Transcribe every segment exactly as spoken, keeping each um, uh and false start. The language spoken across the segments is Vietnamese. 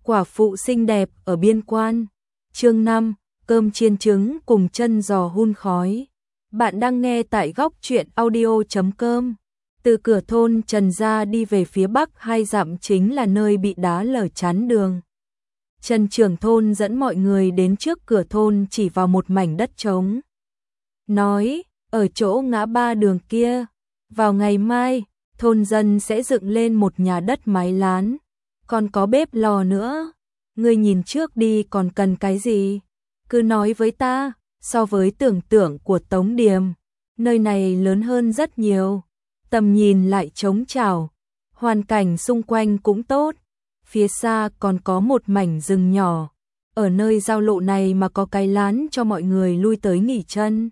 Quả phụ xinh đẹp ở biên quan. Chương năm, cơm chiên trứng cùng chân giò hun khói. Bạn đang nghe tại góc truyện audio chấm com. Từ cửa thôn Trần ra đi về phía bắc hai dặm chính là nơi bị đá lở chắn đường. Trần trưởng thôn dẫn mọi người đến trước cửa thôn chỉ vào một mảnh đất trống. Nói, ở chỗ ngã ba đường kia, vào ngày mai, thôn dân sẽ dựng lên một nhà đất mái lán, còn có bếp lò nữa. Ngươi nhìn trước đi còn cần cái gì? Cứ nói với ta, so với tưởng tượng của Tống Điềm, nơi này lớn hơn rất nhiều. Tầm nhìn lại trống trải, hoàn cảnh xung quanh cũng tốt. Phía xa còn có một mảnh rừng nhỏ, ở nơi giao lộ này mà có cái lán cho mọi người lui tới nghỉ chân.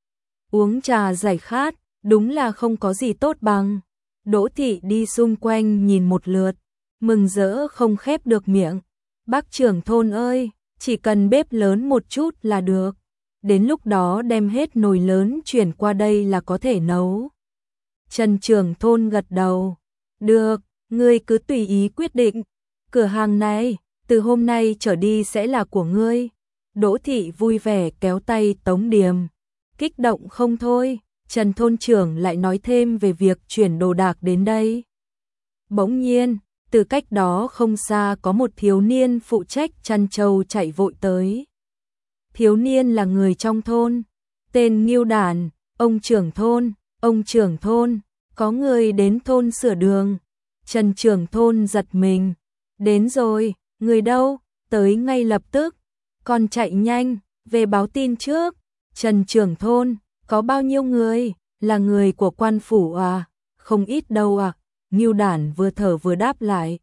Uống trà giải khát, đúng là không có gì tốt bằng. Đỗ Thị đi xung quanh nhìn một lượt, mừng rỡ không khép được miệng. Bác trưởng thôn ơi, chỉ cần bếp lớn một chút là được. Đến lúc đó đem hết nồi lớn chuyển qua đây là có thể nấu. Trần trưởng thôn gật đầu. Được, ngươi cứ tùy ý quyết định. Cửa hàng này, từ hôm nay trở đi sẽ là của ngươi. Đỗ Thị vui vẻ kéo tay Tống Điềm. Kích động không thôi, Trần thôn trưởng lại nói thêm về việc chuyển đồ đạc đến đây. Bỗng nhiên, từ cách đó không xa có một thiếu niên phụ trách chăn trâu chạy vội tới. Thiếu niên là người trong thôn, tên Ngưu Đản. Ông trưởng thôn, ông trưởng thôn, có người đến thôn sửa đường. Trần trưởng thôn giật mình. Đến rồi, người đâu? Tới ngay lập tức. Con chạy nhanh, về báo tin trước. Trần trưởng thôn, có bao nhiêu người? Là người của quan phủ à? Không ít đâu à? Ngưu Đản vừa thở vừa đáp lại.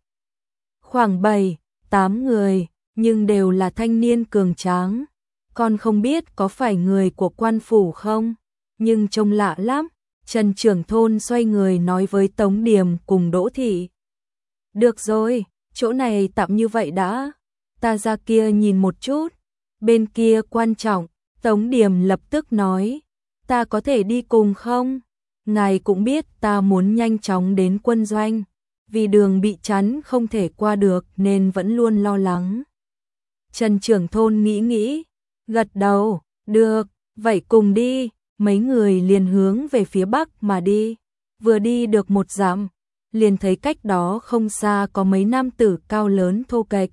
Khoảng bảy, tám người, nhưng đều là thanh niên cường tráng. Con không biết có phải người của quan phủ không? Nhưng trông lạ lắm. Trần trưởng thôn xoay người nói với Tống Điềm cùng Đỗ Thị. Được rồi, chỗ này tạm như vậy đã. Ta ra kia nhìn một chút. Bên kia quan trọng. Tống Điềm lập tức nói. Ta có thể đi cùng không? Ngài cũng biết ta muốn nhanh chóng đến quân doanh. Vì đường bị chắn không thể qua được nên vẫn luôn lo lắng. Trần trưởng thôn nghĩ nghĩ. Gật đầu. Được, vậy cùng đi. Mấy người liền hướng về phía bắc mà đi. Vừa đi được một dặm, liền thấy cách đó không xa có mấy nam tử cao lớn thô kệch.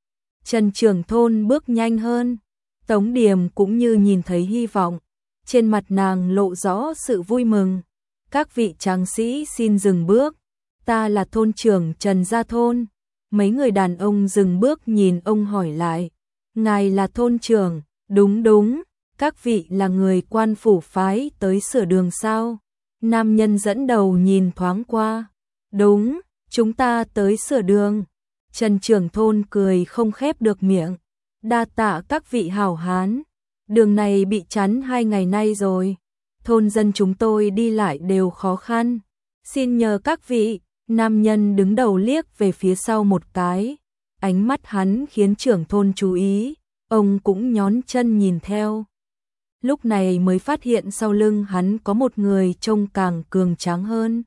Trần trưởng thôn bước nhanh hơn. Tống Điềm cũng như nhìn thấy hy vọng. Trên mặt nàng lộ rõ sự vui mừng. Các vị tráng sĩ xin dừng bước. Ta là thôn trưởng Trần Gia Thôn. Mấy người đàn ông dừng bước nhìn ông hỏi lại. Ngài là thôn trưởng? Đúng đúng. Các vị là người quan phủ phái tới sửa đường sao? Nam nhân dẫn đầu nhìn thoáng qua. Đúng, chúng ta tới sửa đường. Trần trưởng thôn cười không khép được miệng. Đa tạ các vị hảo hán. Đường này bị chắn hai ngày nay rồi. Thôn dân chúng tôi đi lại đều khó khăn. Xin nhờ các vị. Nam nhân đứng đầu liếc về phía sau một cái. Ánh mắt hắn khiến trưởng thôn chú ý. Ông cũng nhón chân nhìn theo. Lúc này mới phát hiện sau lưng hắn có một người trông càng cường tráng hơn.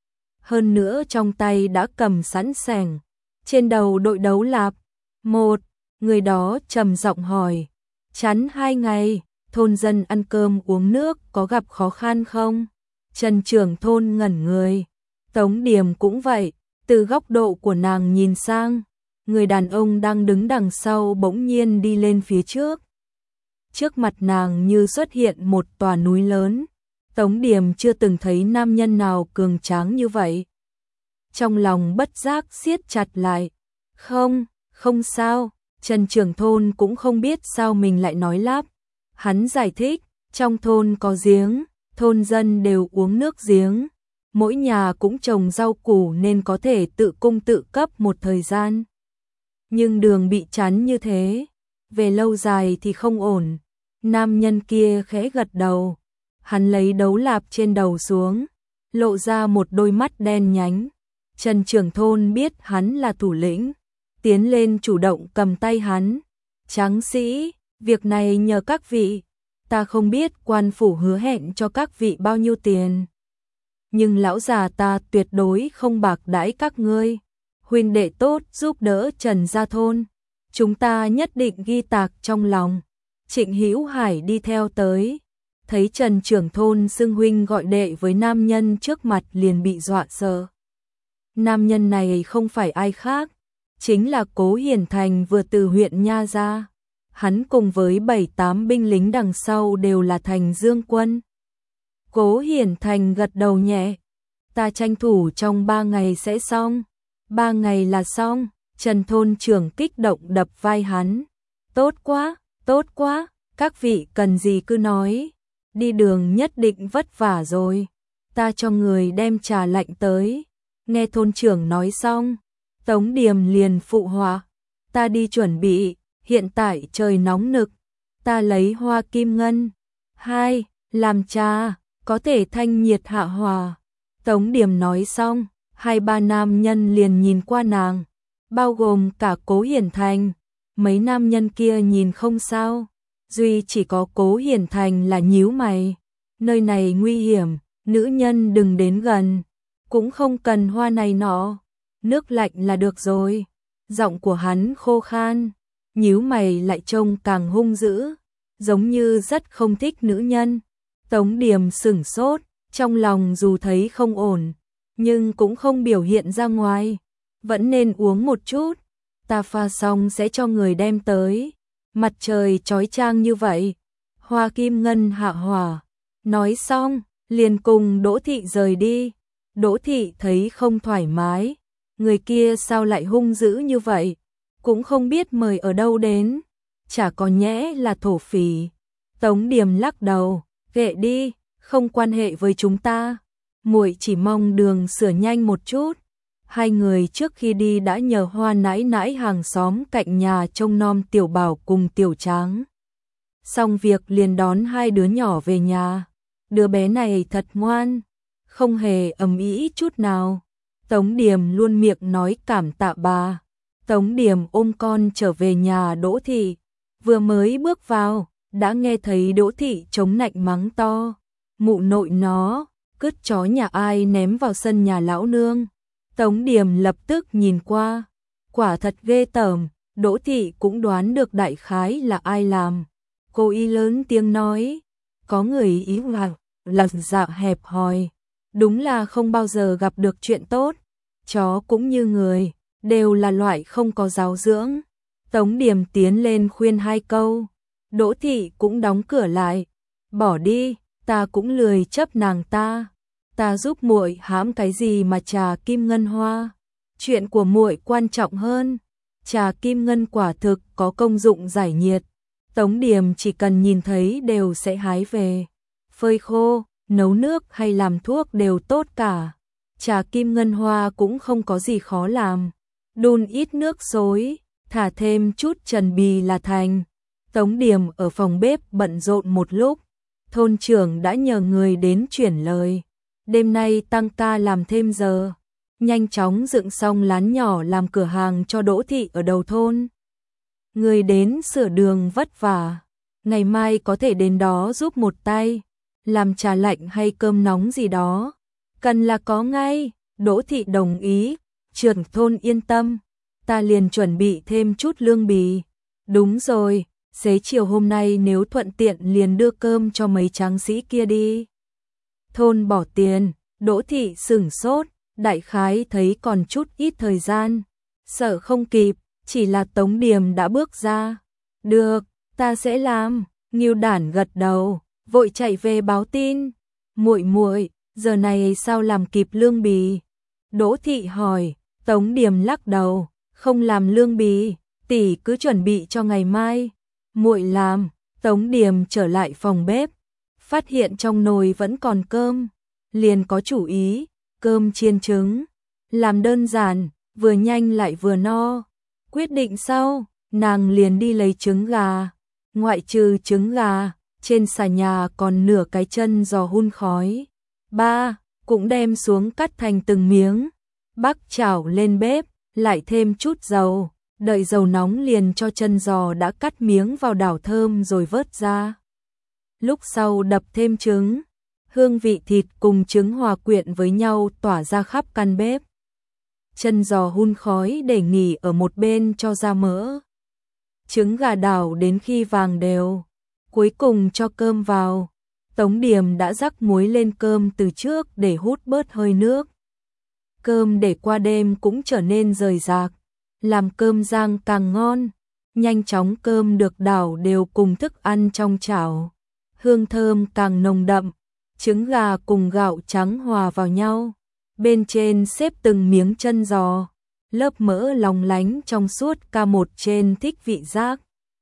Hơn nữa trong tay đã cầm sẵn sẻng. Trên đầu đội đấu lạp. Một, người đó trầm giọng hỏi. Chắn hai ngày, thôn dân ăn cơm uống nước có gặp khó khăn không? Trần trưởng thôn ngẩn người. Tống Điềm cũng vậy, từ góc độ của nàng nhìn sang. Người đàn ông đang đứng đằng sau bỗng nhiên đi lên phía trước. Trước mặt nàng như xuất hiện một tòa núi lớn. Tống Điềm chưa từng thấy nam nhân nào cường tráng như vậy. Trong lòng bất giác siết chặt lại. Không, không sao. Trần trưởng thôn cũng không biết sao mình lại nói lắp. Hắn giải thích, trong thôn có giếng, thôn dân đều uống nước giếng. Mỗi nhà cũng trồng rau củ nên có thể tự cung tự cấp một thời gian. Nhưng đường bị chắn như thế, về lâu dài thì không ổn. Nam nhân kia khẽ gật đầu. Hắn lấy đấu lạp trên đầu xuống, lộ ra một đôi mắt đen nhánh. Trần trưởng thôn biết hắn là thủ lĩnh, tiến lên chủ động cầm tay hắn. Tráng sĩ, việc này nhờ các vị. Ta không biết quan phủ hứa hẹn cho các vị bao nhiêu tiền. Nhưng lão già ta tuyệt đối không bạc đãi các ngươi. huynh đệ tốt giúp đỡ Trần gia thôn, chúng ta nhất định ghi tạc trong lòng. Trịnh Hữu Hải đi theo tới, thấy Trần trưởng thôn xưng huynh gọi đệ với nam nhân trước mặt liền bị dọa sợ. Nam nhân này không phải ai khác, chính là Cố Hiển Thành vừa từ huyện Nha ra. Hắn cùng với bảy tám binh lính đằng sau đều là Thành Dương quân. Cố Hiển Thành gật đầu nhẹ, ta tranh thủ trong ba ngày sẽ xong. Ba ngày là xong. Trần thôn trưởng kích động đập vai hắn. Tốt quá, tốt quá, các vị cần gì cứ nói. Đi đường nhất định vất vả rồi. Ta cho người đem trà lạnh tới. Nghe thôn trưởng nói xong, Tống Điềm liền phụ họa. Ta đi chuẩn bị, hiện tại trời nóng nực. Ta lấy hoa kim ngân. Hai, làm trà, có thể thanh nhiệt hạ hòa. Tống Điềm nói xong, hai ba nam nhân liền nhìn qua nàng, bao gồm cả Cố Hiển Thành. Mấy nam nhân kia nhìn không sao, duy chỉ có Cố Hiển Thành là nhíu mày. Nơi này nguy hiểm, nữ nhân đừng đến gần, cũng không cần hoa này nọ, nước lạnh là được rồi. Giọng của hắn khô khan, nhíu mày lại trông càng hung dữ, giống như rất không thích nữ nhân. Tống Điềm sửng sốt, trong lòng dù thấy không ổn, nhưng cũng không biểu hiện ra ngoài. Vẫn nên uống một chút, ta pha xong sẽ cho người đem tới. Mặt trời chói chang như vậy, hoa kim ngân hạ hỏa. Nói xong, liền cùng Đỗ Thị rời đi. Đỗ Thị thấy không thoải mái, người kia sao lại hung dữ như vậy, cũng không biết mời ở đâu đến, chả có nhẽ là thổ phỉ. Tống Điềm lắc đầu, kệ đi, không quan hệ với chúng ta. Muội chỉ mong đường sửa nhanh một chút. Hai người trước khi đi đã nhờ Hoa nãi nãi hàng xóm cạnh nhà trông nom Tiểu Bảo cùng Tiểu Tráng. Xong việc liền đón hai đứa nhỏ về nhà. Đứa bé này thật ngoan, không hề ầm ĩ chút nào. Tống Điềm luôn miệng nói cảm tạ bà. Tống Điềm ôm con trở về nhà Đỗ Thị. Vừa mới bước vào, đã nghe thấy Đỗ Thị chống nạnh mắng to. Mụ nội nó, cứt chó nhà ai ném vào sân nhà lão nương. Tống Điềm lập tức nhìn qua, quả thật ghê tởm. Đỗ Thị cũng đoán được đại khái là ai làm. Cô y lớn tiếng nói, có người ý là lòng dạ hẹp hòi, đúng là không bao giờ gặp được chuyện tốt. Chó cũng như người, đều là loại không có giáo dưỡng. Tống Điềm tiến lên khuyên hai câu, Đỗ Thị cũng đóng cửa lại. Bỏ đi, ta cũng lười chấp nàng ta. Ta giúp muội hãm cái gì mà trà kim ngân hoa, chuyện của muội quan trọng hơn. Trà kim ngân quả thực có công dụng giải nhiệt, Tống Điềm chỉ cần nhìn thấy đều sẽ hái về, phơi khô, nấu nước hay làm thuốc đều tốt cả. Trà kim ngân hoa cũng không có gì khó làm, đun ít nước xối, thả thêm chút trần bì là thành. Tống Điềm ở phòng bếp bận rộn một lúc, thôn trưởng đã nhờ người đến chuyển lời. Đêm nay tăng ca làm thêm giờ, nhanh chóng dựng xong lán nhỏ làm cửa hàng cho Đỗ Thị ở đầu thôn. Người đến sửa đường vất vả, ngày mai có thể đến đó giúp một tay, làm trà lạnh hay cơm nóng gì đó. Cần là có ngay. Đỗ Thị đồng ý, trưởng thôn yên tâm, ta liền chuẩn bị thêm chút lương bì. Đúng rồi, xế chiều hôm nay nếu thuận tiện liền đưa cơm cho mấy tráng sĩ kia đi. Thôn bỏ tiền. Đỗ Thị sửng sốt, đại khái thấy còn chút ít thời gian, sợ không kịp, chỉ là Tống Điềm đã bước ra. Được, ta sẽ làm. Ngưu Đản gật đầu, vội chạy về báo tin. Muội muội, giờ này sao làm kịp lương bì? Đỗ Thị hỏi. Tống Điềm lắc đầu, không làm lương bì, tỷ cứ chuẩn bị cho ngày mai. Muội làm. Tống Điềm trở lại phòng bếp, phát hiện trong nồi vẫn còn cơm, liền có chủ ý, cơm chiên trứng, làm đơn giản, vừa nhanh lại vừa no. Quyết định sau, nàng liền đi lấy trứng gà. Ngoại trừ trứng gà, trên xà nhà còn nửa cái chân giò hun khói. Ba, cũng đem xuống cắt thành từng miếng. Bắc chảo lên bếp, lại thêm chút dầu, đợi dầu nóng liền cho chân giò đã cắt miếng vào đảo thơm rồi vớt ra. Lúc sau đập thêm trứng, hương vị thịt cùng trứng hòa quyện với nhau tỏa ra khắp căn bếp. chân giò hun khói để nghỉ ở một bên cho ra mỡ. Trứng gà đảo đến khi vàng đều, cuối cùng cho cơm vào. Tống Điềm đã rắc muối lên cơm từ trước để hút bớt hơi nước. Cơm để qua đêm cũng trở nên rời rạc, làm cơm rang càng ngon. Nhanh chóng cơm được đảo đều cùng thức ăn trong chảo, hương thơm càng nồng đậm, trứng gà cùng gạo trắng hòa vào nhau. Bên trên xếp từng miếng chân giò, lớp mỡ lóng lánh trong suốt ca một trên thích vị giác.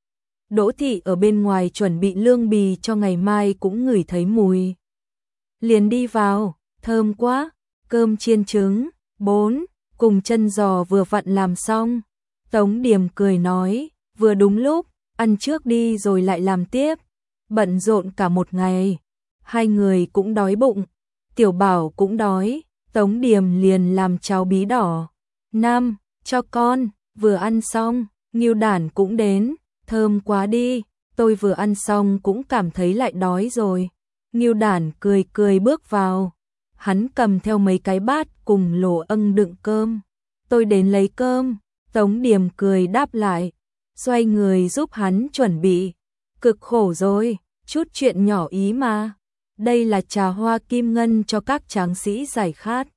Đỗ Thị ở bên ngoài chuẩn bị lương bì cho ngày mai cũng ngửi thấy mùi. Liền đi vào, thơm quá, cơm chiên trứng, bốn, cùng chân giò vừa vặn làm xong. Tống Điềm cười nói, vừa đúng lúc, ăn trước đi rồi lại làm tiếp. Bận rộn cả một ngày, hai người cũng đói bụng, Tiểu Bảo cũng đói, Tống Điềm liền làm cháo bí đỏ. Năm, cho con, vừa ăn xong, Ngưu Đản cũng đến, thơm quá đi, tôi vừa ăn xong cũng cảm thấy lại đói rồi. Ngưu Đản cười cười bước vào, hắn cầm theo mấy cái bát cùng lỗ âng đựng cơm. Tôi đến lấy cơm, Tống Điềm cười đáp lại, xoay người giúp hắn chuẩn bị. Cực khổ rồi, chút chuyện nhỏ ý mà. Đây là trà hoa kim ngân cho các tráng sĩ giải khát.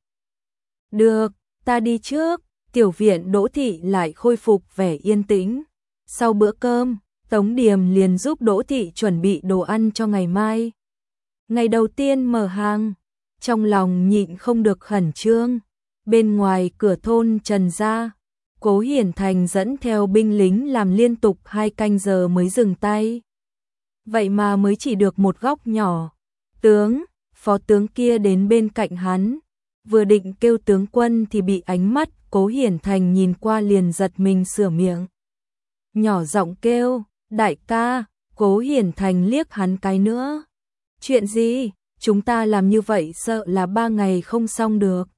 Được, ta đi trước. Tiểu viện Đỗ Thị lại khôi phục vẻ yên tĩnh. Sau bữa cơm, Tống Điềm liền giúp Đỗ Thị chuẩn bị đồ ăn cho ngày mai. Ngày đầu tiên mở hàng, trong lòng nhịn không được khẩn trương. Bên ngoài cửa thôn Trần gia, Cố Hiển Thành dẫn theo binh lính làm liên tục hai canh giờ mới dừng tay. Vậy mà mới chỉ được một góc nhỏ. Tướng, phó tướng kia đến bên cạnh hắn, vừa định kêu tướng quân thì bị ánh mắt Cố Hiển Thành nhìn qua liền giật mình sửa miệng. Nhỏ giọng kêu, đại ca. Cố Hiển Thành liếc hắn cái nữa. Chuyện gì, chúng ta làm như vậy sợ là ba ngày không xong được.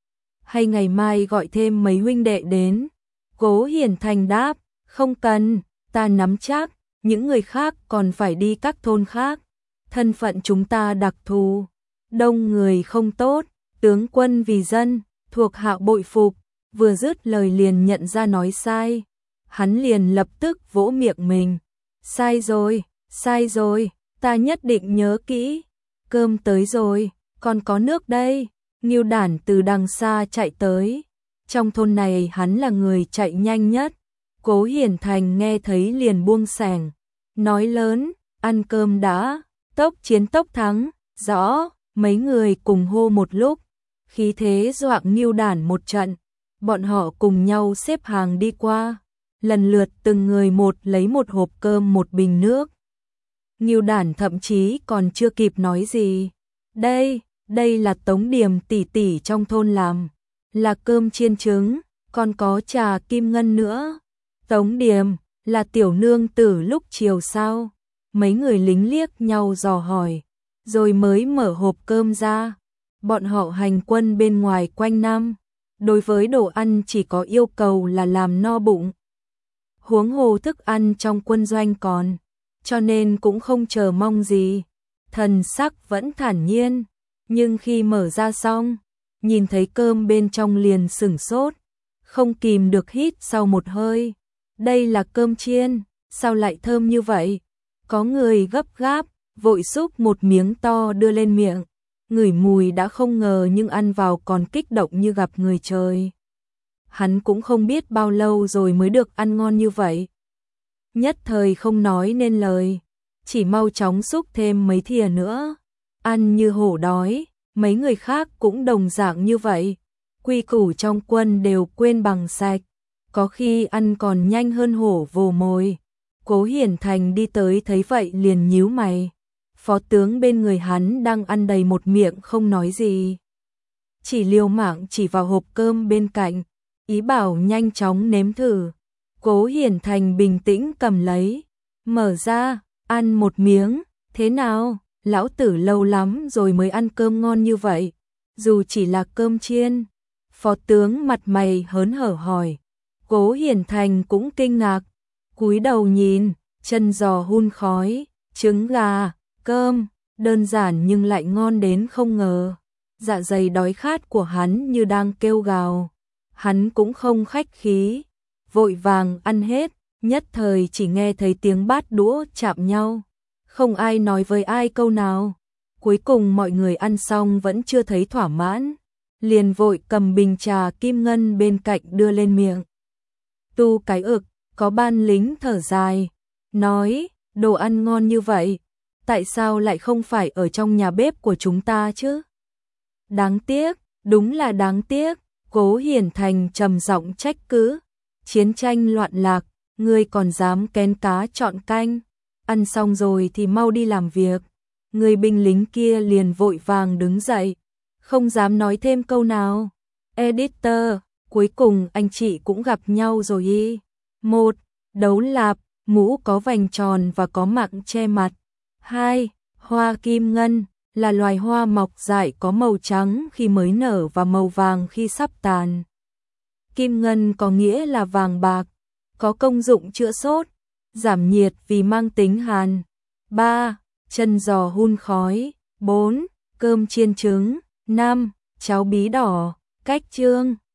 Hay ngày mai gọi thêm mấy huynh đệ đến. Cố Hiển Thành đáp, không cần, ta nắm chắc, những người khác còn phải đi các thôn khác. Thân phận chúng ta đặc thù, đông người không tốt, tướng quân vì dân, thuộc hạ bội phục. Vừa dứt lời liền nhận ra nói sai. Hắn liền lập tức vỗ miệng mình. Sai rồi, sai rồi, ta nhất định nhớ kỹ. Cơm tới rồi, còn có nước đây. Ngưu Đản từ đằng xa chạy tới. Trong thôn này hắn là người chạy nhanh nhất. Cố Hiển Thành nghe thấy liền buông xẻng, nói lớn, ăn cơm đã. Tốc chiến tốc thắng, rõ. Mấy người cùng hô một lúc, khí thế doạng Ngưu Đản một trận. Bọn họ cùng nhau xếp hàng đi qua, lần lượt từng người một lấy một hộp cơm một bình nước. Ngưu Đản thậm chí còn chưa kịp nói gì. Đây, đây là Tống Điềm tỷ tỷ trong thôn làm, là cơm chiên trứng, còn có trà kim ngân nữa. Tống Điềm, là tiểu nương tử lúc chiều sao? Mấy người lính liếc nhau dò hỏi, rồi mới mở hộp cơm ra. Bọn họ hành quân bên ngoài quanh năm, đối với đồ ăn chỉ có yêu cầu là làm no bụng. Huống hồ thức ăn trong quân doanh còn, cho nên cũng không chờ mong gì. Thần sắc vẫn thản nhiên, nhưng khi mở ra xong, nhìn thấy cơm bên trong liền sửng sốt, không kìm được hít sau một hơi. Đây là cơm chiên, sao lại thơm như vậy? Có người gấp gáp, vội xúc một miếng to đưa lên miệng. Ngửi mùi đã không ngờ nhưng ăn vào còn kích động như gặp người trời. Hắn cũng không biết bao lâu rồi mới được ăn ngon như vậy. Nhất thời không nói nên lời, chỉ mau chóng xúc thêm mấy thìa nữa. Ăn như hổ đói, mấy người khác cũng đồng dạng như vậy. Quy củ trong quân đều quên bằng sạch, có khi ăn còn nhanh hơn hổ vồ mồi. Cố Hiển Thành đi tới thấy vậy liền nhíu mày. Phó tướng bên người hắn đang ăn đầy một miệng không nói gì, chỉ liều mạng chỉ vào hộp cơm bên cạnh, ý bảo nhanh chóng nếm thử. Cố Hiển Thành bình tĩnh cầm lấy, mở ra, ăn một miếng. Thế nào, lão tử lâu lắm rồi mới ăn cơm ngon như vậy, dù chỉ là cơm chiên. Phó tướng mặt mày hớn hở hỏi. Cố Hiển Thành cũng kinh ngạc, cúi đầu nhìn, chân giò hun khói, trứng gà, cơm, đơn giản nhưng lại ngon đến không ngờ. Dạ dày đói khát của hắn như đang kêu gào. hắn cũng không khách khí, vội vàng ăn hết, nhất thời chỉ nghe thấy tiếng bát đũa chạm nhau, không ai nói với ai câu nào. Cuối cùng mọi người ăn xong vẫn chưa thấy thỏa mãn, liền vội cầm bình trà kim ngân bên cạnh đưa lên miệng. Tu cái ực, có ban lính thở dài, nói, đồ ăn ngon như vậy, tại sao lại không phải ở trong nhà bếp của chúng ta chứ? Đáng tiếc, đúng là đáng tiếc, Cố Hiển Thành trầm giọng trách cứ, chiến tranh loạn lạc, ngươi còn dám kén cá chọn canh, ăn xong rồi thì mau đi làm việc. Người binh lính kia liền vội vàng đứng dậy, không dám nói thêm câu nào. Editor, cuối cùng anh chị cũng gặp nhau rồi y. Một, đấu lạp, mũ có vành tròn và có mạng che mặt. Hai, hoa kim ngân, là loài hoa mọc dại có màu trắng khi mới nở và màu vàng khi sắp tàn. Kim ngân có nghĩa là vàng bạc, có công dụng chữa sốt, giảm nhiệt vì mang tính hàn. Ba, chân giò hun khói. Bốn, cơm chiên trứng. Năm, cháo bí đỏ. Cách chương